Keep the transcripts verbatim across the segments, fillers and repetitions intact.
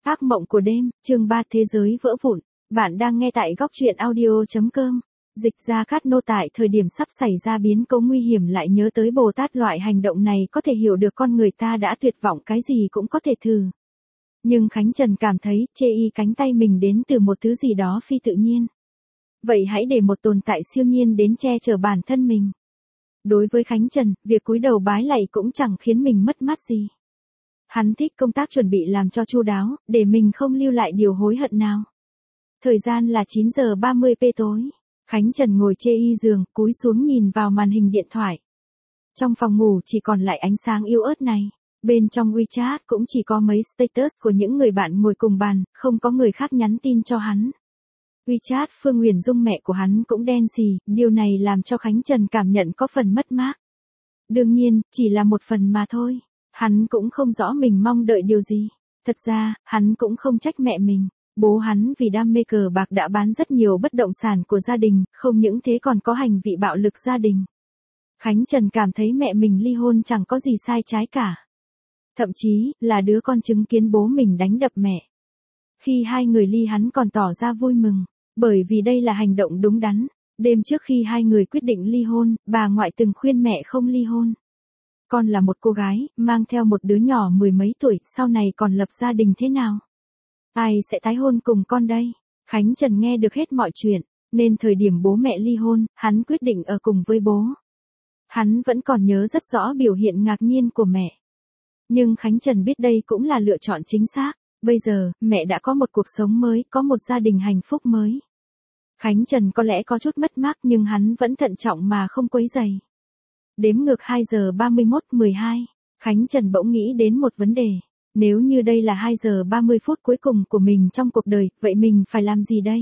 Ác mộng của đêm, chương ba thế giới vỡ vụn. Bạn đang nghe tại góc truyện audio chấm com. Dịch ra Cát Nô tại thời điểm sắp xảy ra biến cố nguy hiểm lại nhớ tới Bồ Tát, loại hành động này có thể hiểu được con người ta đã tuyệt vọng cái gì cũng có thể thử. Nhưng Khánh Trần cảm thấy chê y cánh tay mình đến từ một thứ gì đó phi tự nhiên. Vậy hãy để một tồn tại siêu nhiên đến che chở bản thân mình. Đối với Khánh Trần, việc cúi đầu bái lạy cũng chẳng khiến mình mất mát gì. Hắn thích công tác chuẩn bị làm cho chu đáo, để mình không lưu lại điều hối hận nào. Thời gian là chín giờ ba mươi p tối. Khánh Trần ngồi chê y giường, cúi xuống nhìn vào màn hình điện thoại. Trong phòng ngủ chỉ còn lại ánh sáng yếu ớt này. Bên trong WeChat cũng chỉ có mấy status của những người bạn ngồi cùng bàn, không có người khác nhắn tin cho hắn. WeChat Phương Huyền Dung mẹ của hắn cũng đen xì, điều này làm cho Khánh Trần cảm nhận có phần mất mát. Đương nhiên, chỉ là một phần mà thôi. Hắn cũng không rõ mình mong đợi điều gì. Thật ra, hắn cũng không trách mẹ mình. Bố hắn vì đam mê cờ bạc đã bán rất nhiều bất động sản của gia đình, không những thế còn có hành vi bạo lực gia đình. Khánh Trần cảm thấy mẹ mình ly hôn chẳng có gì sai trái cả. Thậm chí, là đứa con chứng kiến bố mình đánh đập mẹ. Khi hai người ly hắn còn tỏ ra vui mừng, bởi vì đây là hành động đúng đắn. Đêm trước khi hai người quyết định ly hôn, bà ngoại từng khuyên mẹ không ly hôn. Con là một cô gái, mang theo một đứa nhỏ mười mấy tuổi, sau này còn lập gia đình thế nào? Ai sẽ tái hôn cùng con đây? Khánh Trần nghe được hết mọi chuyện, nên thời điểm bố mẹ ly hôn, hắn quyết định ở cùng với bố. Hắn vẫn còn nhớ rất rõ biểu hiện ngạc nhiên của mẹ. Nhưng Khánh Trần biết đây cũng là lựa chọn chính xác. Bây giờ, mẹ đã có một cuộc sống mới, có một gia đình hạnh phúc mới. Khánh Trần có lẽ có chút mất mát nhưng hắn vẫn thận trọng mà không quấy rầy. Đếm ngược hai giờ ba mươi mốt mười hai, Khánh Trần bỗng nghĩ đến một vấn đề. Nếu như đây là hai giờ ba mươi phút cuối cùng của mình trong cuộc đời, vậy mình phải làm gì đây?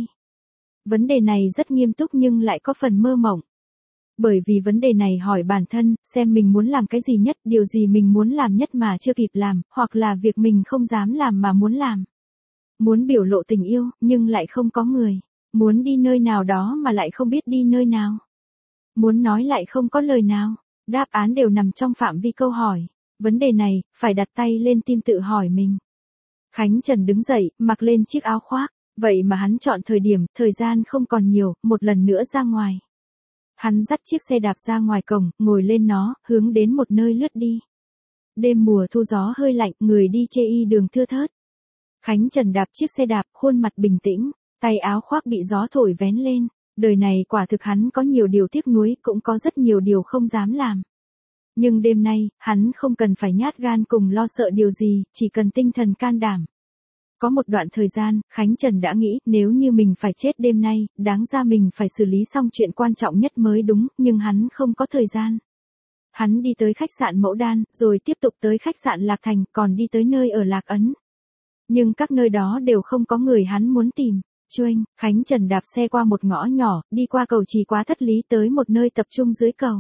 Vấn đề này rất nghiêm túc nhưng lại có phần mơ mộng. Bởi vì vấn đề này hỏi bản thân, xem mình muốn làm cái gì nhất, điều gì mình muốn làm nhất mà chưa kịp làm, hoặc là việc mình không dám làm mà muốn làm. Muốn biểu lộ tình yêu, nhưng lại không có người. Muốn đi nơi nào đó mà lại không biết đi nơi nào. Muốn nói lại không có lời nào. Đáp án đều nằm trong phạm vi câu hỏi. Vấn đề này, phải đặt tay lên tim tự hỏi mình. Khánh Trần đứng dậy, mặc lên chiếc áo khoác. Vậy mà hắn chọn thời điểm, thời gian không còn nhiều, một lần nữa ra ngoài. Hắn dắt chiếc xe đạp ra ngoài cổng, ngồi lên nó, hướng đến một nơi lướt đi. Đêm mùa thu gió hơi lạnh, người đi chê y đường thưa thớt. Khánh Trần đạp chiếc xe đạp, khuôn mặt bình tĩnh, tay áo khoác bị gió thổi vén lên. Đời này quả thực hắn có nhiều điều tiếc nuối, cũng có rất nhiều điều không dám làm. Nhưng đêm nay, hắn không cần phải nhát gan cùng lo sợ điều gì, chỉ cần tinh thần can đảm. Có một đoạn thời gian, Khánh Trần đã nghĩ, nếu như mình phải chết đêm nay, đáng ra mình phải xử lý xong chuyện quan trọng nhất mới đúng, nhưng hắn không có thời gian. Hắn đi tới khách sạn Mẫu Đan, rồi tiếp tục tới khách sạn Lạc Thành, còn đi tới nơi ở Lạc Ấn. Nhưng các nơi đó đều không có người hắn muốn tìm. Chuênh, Khánh Trần đạp xe qua một ngõ nhỏ, đi qua cầu Trì Quá Thất Lý tới một nơi tập trung dưới cầu.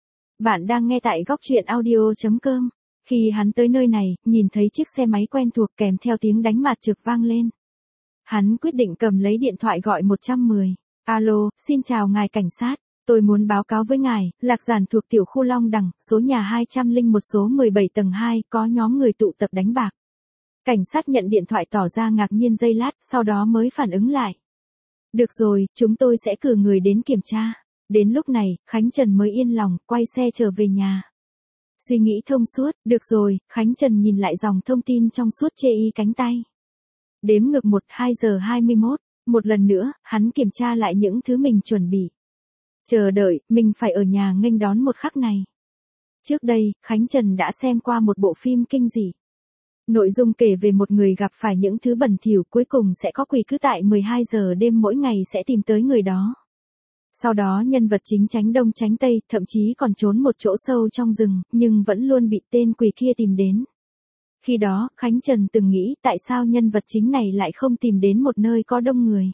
Bạn đang nghe tại góc truyện audio chấm com. Khi hắn tới nơi này, nhìn thấy chiếc xe máy quen thuộc kèm theo tiếng đánh mạt trực vang lên. Hắn quyết định cầm lấy điện thoại gọi một trăm mười. Alo, xin chào ngài cảnh sát. Tôi muốn báo cáo với ngài, Lạc Giản thuộc tiểu khu Long Đằng, số nhà hai trăm lẻ một số mười bảy tầng hai, có nhóm người tụ tập đánh bạc. Cảnh sát nhận điện thoại tỏ ra ngạc nhiên giây lát, sau đó mới phản ứng lại. Được rồi, chúng tôi sẽ cử người đến kiểm tra. Đến lúc này, Khánh Trần mới yên lòng, quay xe trở về nhà. Suy nghĩ thông suốt, được rồi, Khánh Trần nhìn lại dòng thông tin trong suốt chê y cánh tay. Đếm ngược một hai giờ hai mươi mốt, một lần nữa, hắn kiểm tra lại những thứ mình chuẩn bị. Chờ đợi, mình phải ở nhà nghênh đón một khắc này. Trước đây, Khánh Trần đã xem qua một bộ phim kinh dị. Nội dung kể về một người gặp phải những thứ bẩn thỉu, cuối cùng sẽ có quỷ cứ tại mười hai giờ đêm mỗi ngày sẽ tìm tới người đó. Sau đó nhân vật chính tránh đông tránh tây, thậm chí còn trốn một chỗ sâu trong rừng, nhưng vẫn luôn bị tên quỷ kia tìm đến. Khi đó, Khánh Trần từng nghĩ tại sao nhân vật chính này lại không tìm đến một nơi có đông người.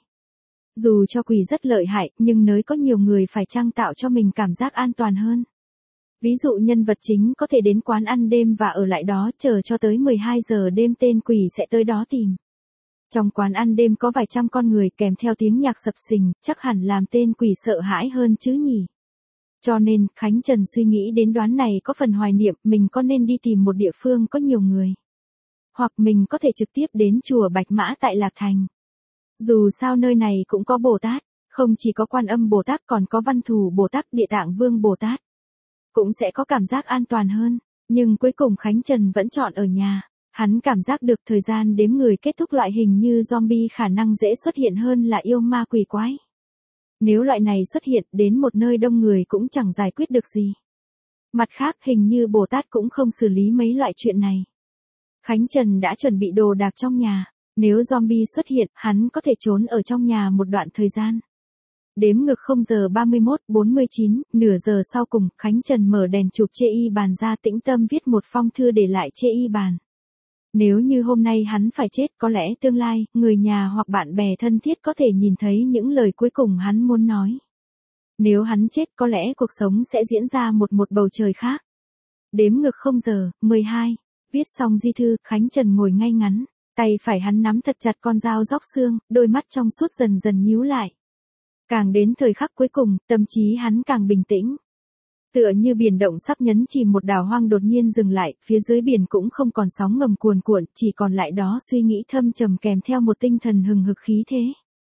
Dù cho quỷ rất lợi hại, nhưng nơi có nhiều người phải chăng tạo cho mình cảm giác an toàn hơn. Ví dụ nhân vật chính có thể đến quán ăn đêm và ở lại đó chờ cho tới mười hai giờ đêm tên quỷ sẽ tới đó tìm. Trong quán ăn đêm có vài trăm con người kèm theo tiếng nhạc sập sình, chắc hẳn làm tên quỷ sợ hãi hơn chứ nhỉ. Cho nên, Khánh Trần suy nghĩ đến đoán này có phần hoài niệm, mình có nên đi tìm một địa phương có nhiều người. Hoặc mình có thể trực tiếp đến chùa Bạch Mã tại Lạc Thành. Dù sao nơi này cũng có Bồ Tát, không chỉ có Quan Âm Bồ Tát còn có Văn Thù Bồ Tát, Địa Tạng Vương Bồ Tát. Cũng sẽ có cảm giác an toàn hơn, nhưng cuối cùng Khánh Trần vẫn chọn ở nhà. Hắn cảm giác được thời gian đếm người kết thúc loại hình như zombie khả năng dễ xuất hiện hơn là yêu ma quỷ quái. Nếu loại này xuất hiện đến một nơi đông người cũng chẳng giải quyết được gì. Mặt khác hình như Bồ Tát cũng không xử lý mấy loại chuyện này. Khánh Trần đã chuẩn bị đồ đạc trong nhà, nếu zombie xuất hiện hắn có thể trốn ở trong nhà một đoạn thời gian. Đếm ngược không giờ ba mươi mốt bốn mươi chín, nửa giờ sau cùng, Khánh Trần mở đèn chụp chê y bàn ra tĩnh tâm viết một phong thư để lại chê y bàn. Nếu như hôm nay hắn phải chết có lẽ tương lai, người nhà hoặc bạn bè thân thiết có thể nhìn thấy những lời cuối cùng hắn muốn nói. Nếu hắn chết có lẽ cuộc sống sẽ diễn ra một một bầu trời khác. Đếm ngược không giờ, mười hai, viết xong di thư, Khánh Trần ngồi ngay ngắn, tay phải hắn nắm thật chặt con dao róc xương, đôi mắt trong suốt dần dần nhíu lại. Càng đến thời khắc cuối cùng, tâm trí hắn càng bình tĩnh. Tựa như biển động sắp nhấn chìm một đảo hoang đột nhiên dừng lại, phía dưới biển cũng không còn sóng ngầm cuồn cuộn, chỉ còn lại đó suy nghĩ thâm trầm kèm theo một tinh thần hừng hực khí thế.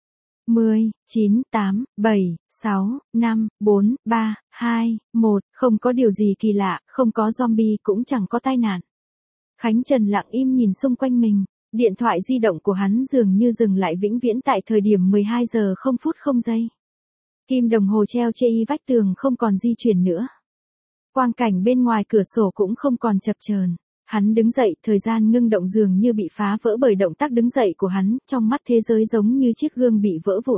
mười, chín, tám, bảy, sáu, năm, bốn, ba, hai, một, không có điều gì kỳ lạ, không có zombie cũng chẳng có tai nạn. Khánh Trần lặng im nhìn xung quanh mình, điện thoại di động của hắn dường như dừng lại vĩnh viễn tại thời điểm mười hai giờ không phút không giây. Kim đồng hồ treo chê y vách tường không còn di chuyển nữa. Quang cảnh bên ngoài cửa sổ cũng không còn chập chờn. Hắn đứng dậy, thời gian ngưng động dường như bị phá vỡ bởi động tác đứng dậy của hắn, trong mắt thế giới giống như chiếc gương bị vỡ vụn.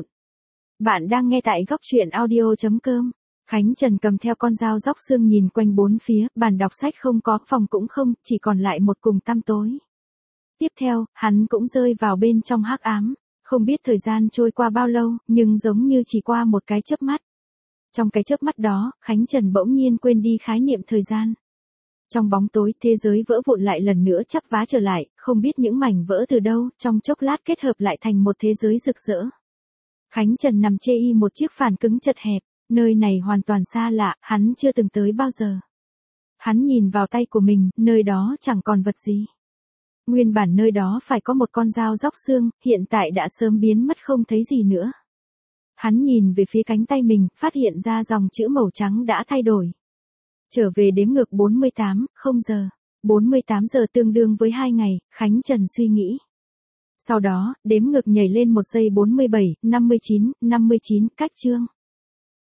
Bạn đang nghe tại góc truyện audio chấm com. Khánh Trần cầm theo con dao róc xương nhìn quanh bốn phía, bàn đọc sách không có, phòng cũng không, chỉ còn lại một cùng tăm tối. Tiếp theo, hắn cũng rơi vào bên trong hắc ám, không biết thời gian trôi qua bao lâu, nhưng giống như chỉ qua một cái chớp mắt. Trong cái chớp mắt đó, Khánh Trần bỗng nhiên quên đi khái niệm thời gian. Trong bóng tối, thế giới vỡ vụn lại lần nữa chắp vá trở lại, không biết những mảnh vỡ từ đâu, trong chốc lát kết hợp lại thành một thế giới rực rỡ. Khánh Trần nằm chê y một chiếc phản cứng chật hẹp, nơi này hoàn toàn xa lạ, hắn chưa từng tới bao giờ. Hắn nhìn vào tay của mình, nơi đó chẳng còn vật gì. Nguyên bản nơi đó phải có một con dao róc xương, hiện tại đã sớm biến mất không thấy gì nữa. Hắn nhìn về phía cánh tay mình, phát hiện ra dòng chữ màu trắng đã thay đổi. Trở về đếm ngược bốn mươi tám, không giờ. bốn mươi tám giờ tương đương với hai ngày, Khánh Trần suy nghĩ. Sau đó, đếm ngược nhảy lên một giây bốn mươi bảy, năm mươi chín, năm mươi chín, cách chương.